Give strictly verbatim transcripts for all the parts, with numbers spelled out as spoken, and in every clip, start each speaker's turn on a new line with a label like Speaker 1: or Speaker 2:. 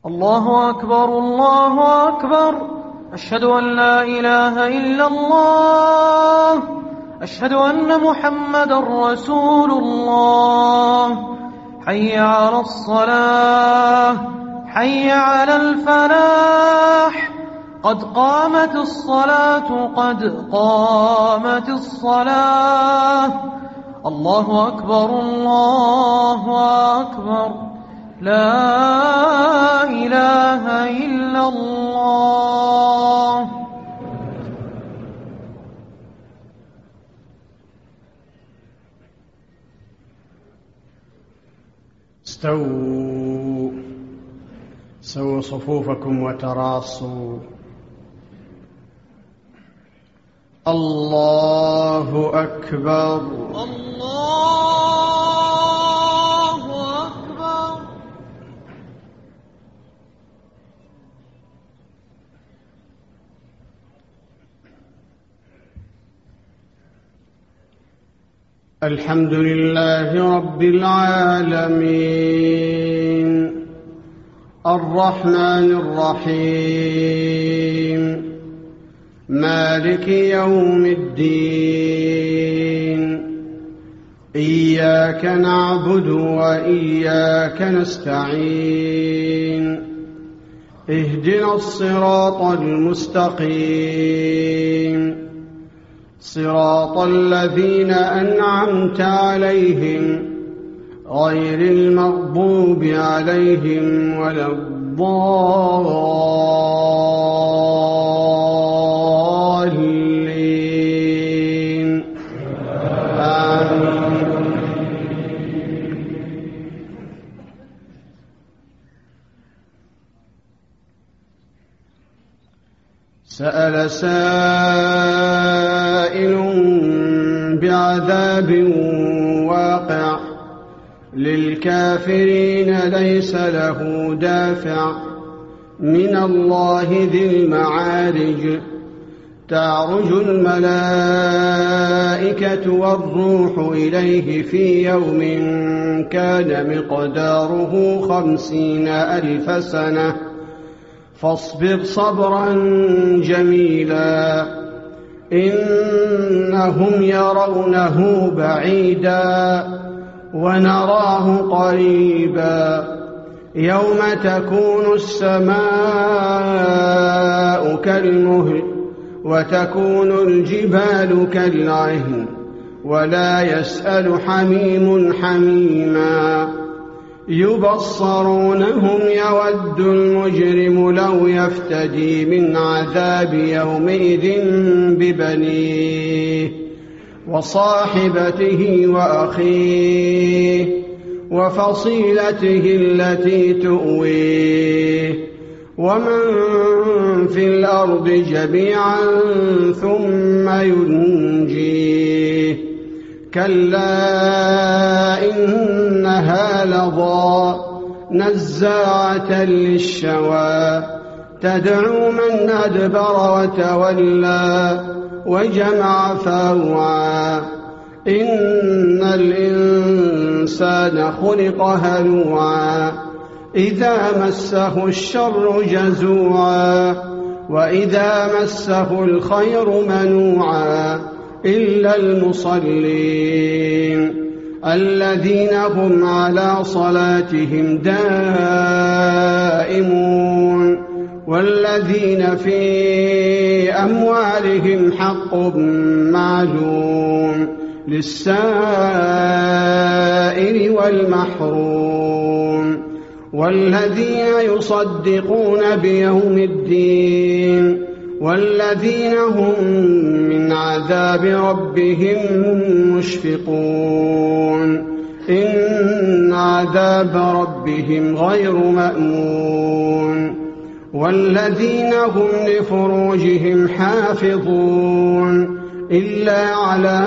Speaker 1: الله أكبر الله أكبر. أشهد أن لا إله إلا الله. أشهد أن محمدا رسول الله. حي على الصلاة، حي على الفلاح، قد قامت الصلاة، قد قامت الصلاة. الله أكبر الله أكبر. لا إله إلا الله.
Speaker 2: استووا سووا صفوفكم وتراصوا. الله أكبر
Speaker 1: الله أكبر.
Speaker 2: الحمد لله رب العالمين، الرحمن الرحيم، مالك يوم الدين. إياك نعبد وإياك نستعين. اهدنا الصراط المستقيم، صراط الذين أنعمت عليهم غير المغضوب عليهم ولا الضالين. آمين. سأل سائل بعذاب واقع، للكافرين ليس له دافع، من الله ذي المعارج. تعرج الملائكة والروح إليه في يوم كان مقداره خمسين ألف سنة، فاصبر صبرا جميلا. إنهم يرونه بعيدا ونراه قريبا. يوم تكون السماء كالمهل وتكون الجبال كالعهن ولا يسأل حميم حميما. يبصرونهم يود المجرم لو يفتدي من عذاب يومئذ ببنيه وصاحبته وأخيه وفصيلته التي تؤويه ومن في الأرض جميعا ثم ينجيه. كلا إنها لظى نزاعة للشوى، تدعو من أدبر وتولى وجمع فأوعى. إن الإنسان خلق هلوعا، إذا مسه الشر جزوعا وإذا مسه الخير منوعا. إلا المصلين الذين هم على صلاتهم دائمون، والذين في أموالهم حق معلوم للسائل والمحروم، والذين يصدقون بيوم الدين، والذين هم من عذاب ربهم مشفقون. إن عذاب ربهم غير مأمون. والذين هم لفروجهم حافظون إلا على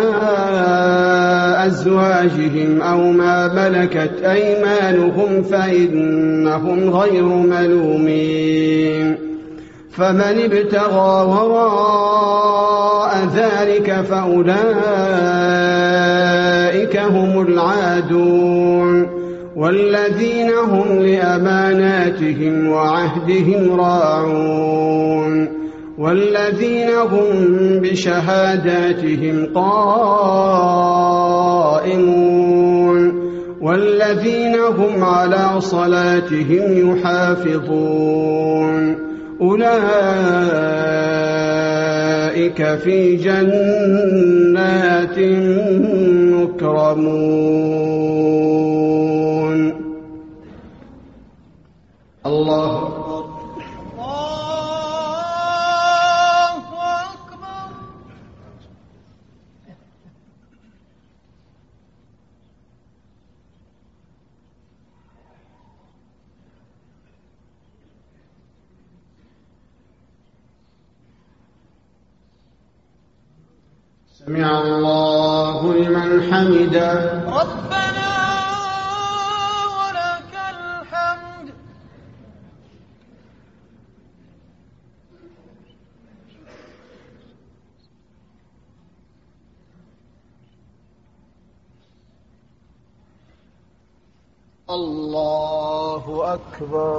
Speaker 2: أزواجهم أو ما ملكت أيمانهم فإنهم غير ملومين. فمن ابتغى وراء ذلك فأولئك هم العادون. والذين هم لأماناتهم وعهدهم راعون والذين هم بشهاداتهم قائمون والذين هم على صلاتهم يحافظون أولئك في جنات مكرمون. الله أكبر. سمع الله لمن حمده.
Speaker 1: ربنا ولك الحمد.
Speaker 2: الله أكبر.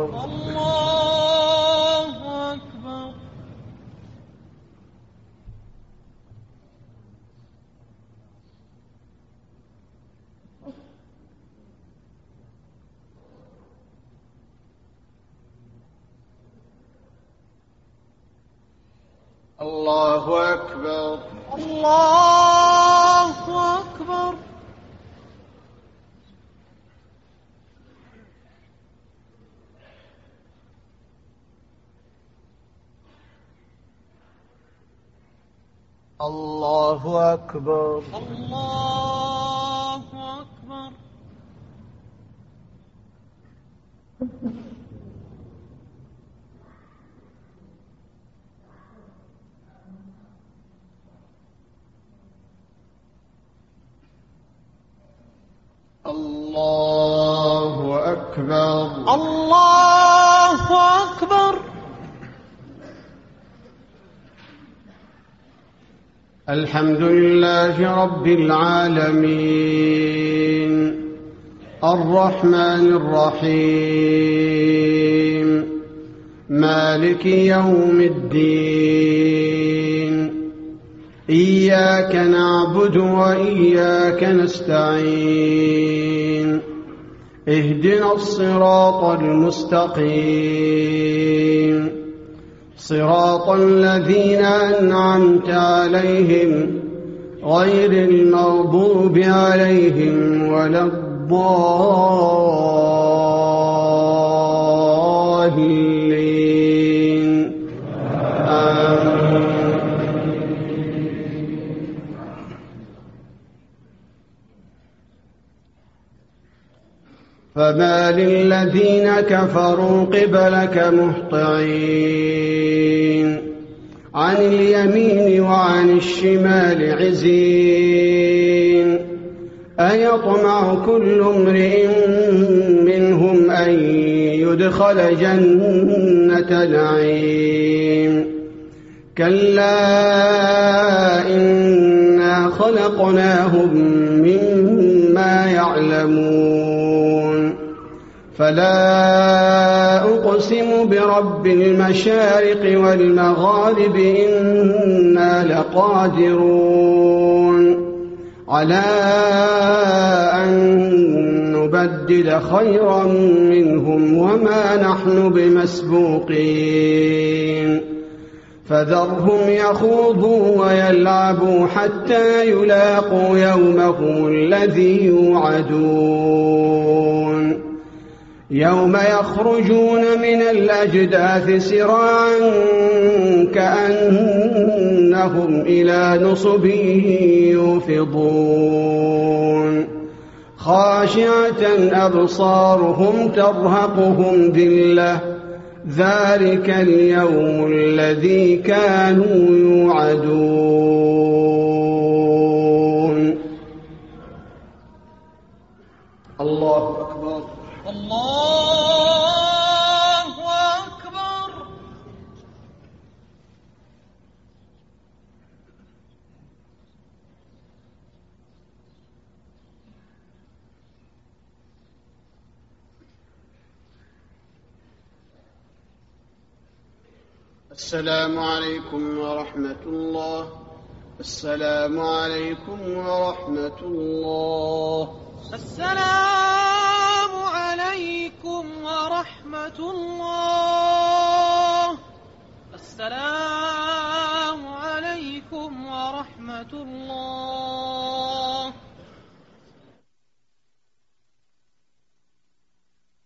Speaker 1: الله أكبر.
Speaker 2: الله أكبر.
Speaker 1: الله أكبر.
Speaker 2: الله أكبر.
Speaker 1: الله أكبر.
Speaker 2: الله أكبر.
Speaker 1: الله أكبر.
Speaker 2: الحمد لله رب العالمين الرحمن الرحيم مالك يوم الدين إياك نعبد وإياك نستعين اهدنا الصراط المستقيم صراط الذين أنعمت عليهم غير المغضوب عليهم ولا الضالين آمين. فما للذين كفروا قبلك مهطعين عن اليمين وعن الشمال عزين أيطمع كل امرئ منهم أن يدخل جنة نعيم كلا إنا خلقناهم مما يعلمون فلا أقسم برب المشارق والمغارب إنا لقادرون على أن نبدل خيرا منهم وما نحن بمسبوقين فذرهم يخوضوا ويلعبوا حتى يلاقوا يومهم الذي يوعدون يوم يخرجون من الأجداث سراعا كأنهم إلى نصب يوفضون خاشعة أبصارهم ترهقهم ذلة ذلك اليوم الذي كانوا يوعدون. الله أكبر.
Speaker 1: الله أكبر.
Speaker 2: السلام عليكم ورحمة الله. السلام عليكم ورحمة الله.
Speaker 1: السلام عليكم ورحمة الله. السلام عليكم ورحمة الله.